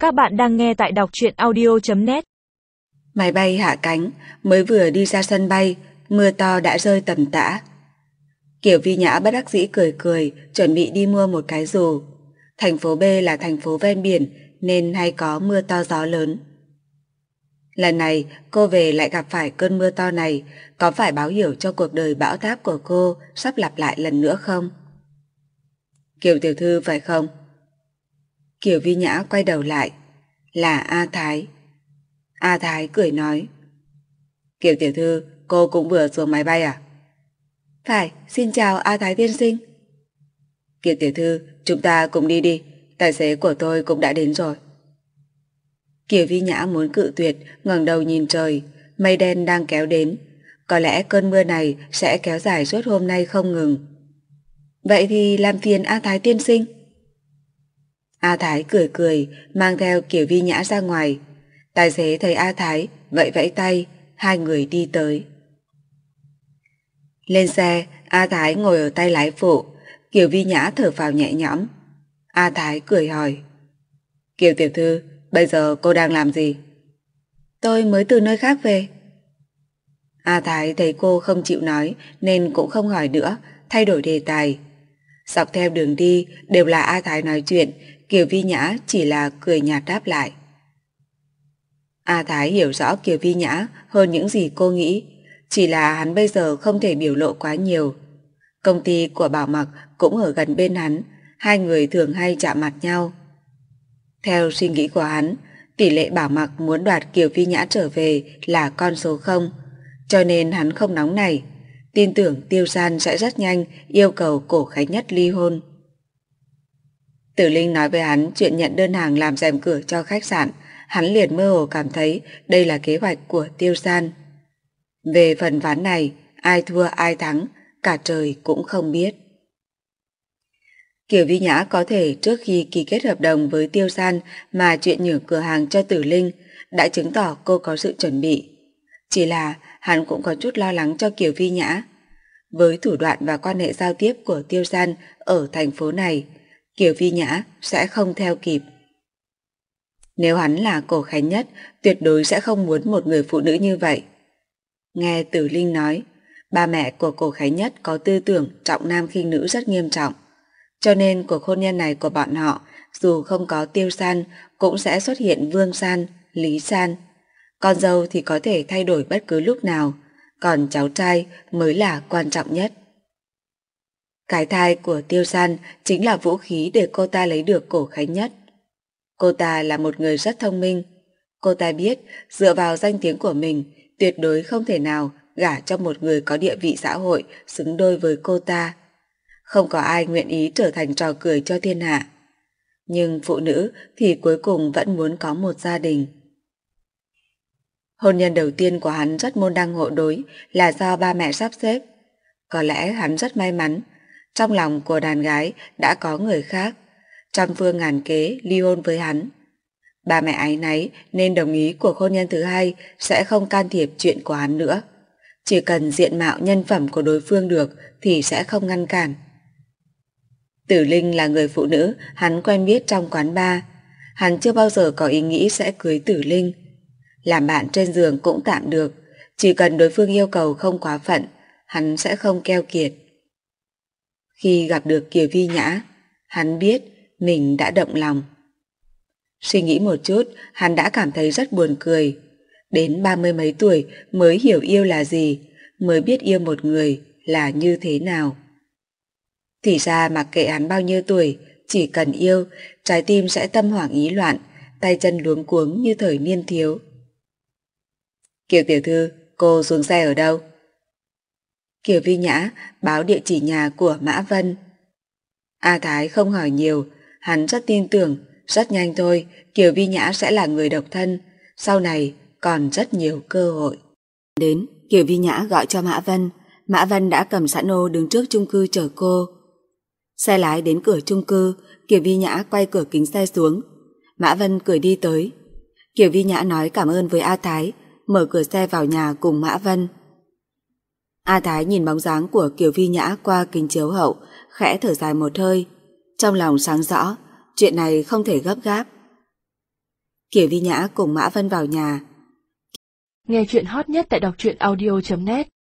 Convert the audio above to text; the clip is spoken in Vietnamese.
Các bạn đang nghe tại đọc truyện audio.net. Máy bay hạ cánh, mới vừa đi ra sân bay, mưa to đã rơi tầm tã. Kiều Vi Nhã bất đắc dĩ cười cười, chuẩn bị đi mua một cái dù. Thành phố B là thành phố ven biển nên hay có mưa to gió lớn. Lần này cô về lại gặp phải cơn mưa to này, có phải báo hiệu cho cuộc đời bão táp của cô sắp lặp lại lần nữa không? Kiều tiểu thư phải không? Kiều Vi Nhã quay đầu lại, là A Thái. A Thái cười nói, Kiều tiểu thư, cô cũng vừa xuống máy bay à? Phải, xin chào A Thái tiên sinh. Kiều tiểu thư, chúng ta cùng đi đi, tài xế của tôi cũng đã đến rồi. Kiều Vi Nhã muốn cự tuyệt, ngẩng đầu nhìn trời, mây đen đang kéo đến. Có lẽ cơn mưa này sẽ kéo dài suốt hôm nay không ngừng. Vậy thì làm phiền A Thái tiên sinh. A Thái cười cười, mang theo Kiều Vi Nhã ra ngoài. Tài xế thấy A Thái, vẫy vẫy tay, hai người đi tới. Lên xe, A Thái ngồi ở tay lái phụ, Kiều Vi Nhã thở phào nhẹ nhõm. A Thái cười hỏi, Kiều tiểu thư, bây giờ cô đang làm gì? Tôi mới từ nơi khác về. A Thái thấy cô không chịu nói nên cũng không hỏi nữa, thay đổi đề tài. Dọc theo đường đi đều là A Thái nói chuyện, Kiều Vi Nhã chỉ là cười nhạt đáp lại. A Thái hiểu rõ Kiều Vi Nhã hơn những gì cô nghĩ, chỉ là hắn bây giờ không thể biểu lộ quá nhiều. Công ty của Bảo Mặc cũng ở gần bên hắn, hai người thường hay chạm mặt nhau. Theo suy nghĩ của hắn, tỷ lệ Bảo Mặc muốn đoạt Kiều Vi Nhã trở về là con số 0, cho nên hắn không nóng nảy, tin tưởng Tiêu San sẽ rất nhanh yêu cầu Cổ Khánh Nhất ly hôn. Tử Linh nói với hắn chuyện nhận đơn hàng làm rèm cửa cho khách sạn, hắn liền mơ hồ cảm thấy đây là kế hoạch của Tiêu San. Về phần ván này, ai thua ai thắng, cả trời cũng không biết. Kiều Vi Nhã có thể trước khi ký kết hợp đồng với Tiêu San mà chuyện nhường cửa hàng cho Tử Linh đã chứng tỏ cô có sự chuẩn bị. Chỉ là hắn cũng có chút lo lắng cho Kiều Vi Nhã. Với thủ đoạn và quan hệ giao tiếp của Tiêu San ở thành phố này, Kiều Vi Nhã sẽ không theo kịp. Nếu hắn là Cổ Khánh Nhất, tuyệt đối sẽ không muốn một người phụ nữ như vậy. Nghe Tử Linh nói, ba mẹ của Cổ Khánh Nhất có tư tưởng trọng nam khinh nữ rất nghiêm trọng, cho nên cuộc hôn nhân này của bọn họ, dù không có Tiêu San, cũng sẽ xuất hiện Vương San, Lý San. Con dâu thì có thể thay đổi bất cứ lúc nào, còn cháu trai mới là quan trọng nhất. Cái thai của Tiêu San chính là vũ khí để cô ta lấy được Cổ Khánh Nhất. Cô ta là một người rất thông minh. Cô ta biết dựa vào danh tiếng của mình tuyệt đối không thể nào gả cho một người có địa vị xã hội xứng đôi với cô ta. Không có ai nguyện ý trở thành trò cười cho thiên hạ. Nhưng phụ nữ thì cuối cùng vẫn muốn có một gia đình. Hôn nhân đầu tiên của hắn rất môn đăng hộ đối là do ba mẹ sắp xếp. Có lẽ hắn rất may mắn, trong lòng của đàn gái đã có người khác, trăm phương ngàn kế ly hôn với hắn. Ba mẹ áy náy nên đồng ý cuộc hôn nhân thứ hai sẽ không can thiệp chuyện của hắn nữa. Chỉ cần diện mạo nhân phẩm của đối phương được thì sẽ không ngăn cản. Tử Linh là người phụ nữ hắn quen biết trong quán bar. Hắn chưa bao giờ có ý nghĩ sẽ cưới Tử Linh. Làm bạn trên giường cũng tạm được, chỉ cần đối phương yêu cầu không quá phận, hắn sẽ không keo kiệt. Khi gặp được Kiều Vi Nhã, hắn biết mình đã động lòng. Suy nghĩ một chút, hắn đã cảm thấy rất buồn cười. Đến 30 mấy tuổi mới hiểu yêu là gì, mới biết yêu một người là như thế nào. Thì ra mặc kệ hắn bao nhiêu tuổi, chỉ cần yêu, trái tim sẽ tâm hoảng ý loạn, tay chân luống cuống như thời niên thiếu. Kiều tiểu thư, cô xuống xe ở đâu? Kiều Vi Nhã báo địa chỉ nhà của Mã Vân. A Thái không hỏi nhiều, hắn rất tin tưởng, rất nhanh thôi Kiều Vi Nhã sẽ là người độc thân, sau này còn rất nhiều cơ hội. Đến, Kiều Vi Nhã gọi cho Mã Vân đã cầm sẵn ô đứng trước chung cư chờ cô. Xe lái đến cửa chung cư, Kiều Vi Nhã quay cửa kính xe xuống. Mã Vân cười đi tới. Kiều Vi Nhã nói cảm ơn với A Thái, mở cửa xe vào nhà cùng Mã Vân. A Thái nhìn bóng dáng của Kiều Vi Nhã qua kính chiếu hậu, khẽ thở dài một hơi. Trong lòng sáng rõ, chuyện này không thể gấp gáp. Kiều Vi Nhã cùng Mã Vân vào nhà. Nghe chuyện hot nhất tại đọc truyện audio.net